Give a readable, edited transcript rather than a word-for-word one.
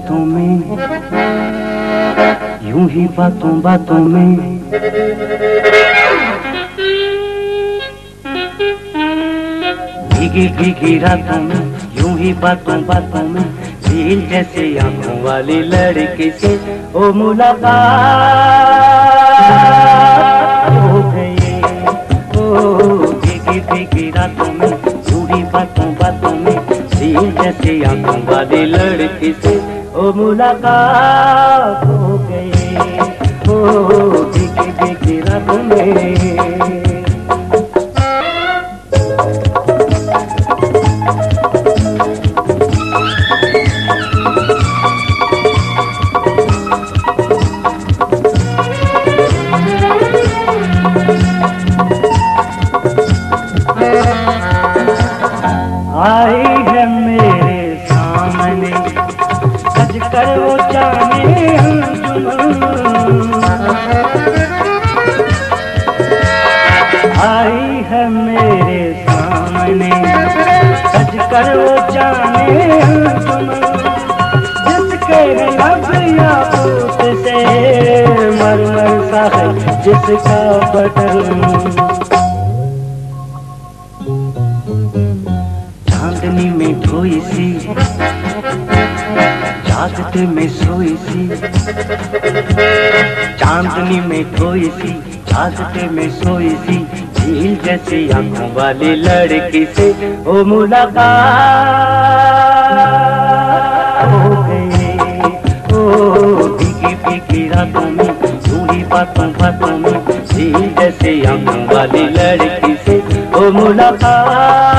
रातों में, यूं ही बातों बातों में। भीगी भीगी रातों में, यूं ही बातों बातों में, झील जैसे आंखों वाली लड़की से ओ मुलाकात हो गई। ओ भीगी भीगी रातों में, यूं ही बातों बातों में, झील जैसे आंखों वाली लड़की से ओ मुलाकात हो गई। ओ भीगी भीगी रातों में। आई है मेरे सामने सज कर वो जाने अंजुमन। आई है मेरे सामने सज कर वो जाने अंजुमन। जिसके लब याकूत से मरमर सा है जिसका बदन। चांदनी में धोई सी, जागते में सोई सी। चांदनी में धोई सी, जागते में सोई सी, झील जैसी आंखों वाली लड़की से ओ मुलाकात हो गई। ओ भीगी भीगी रातों में, यूं ही बातों बातों में, झील जैसी आंखों वाली लड़की से ओ मुलाकात।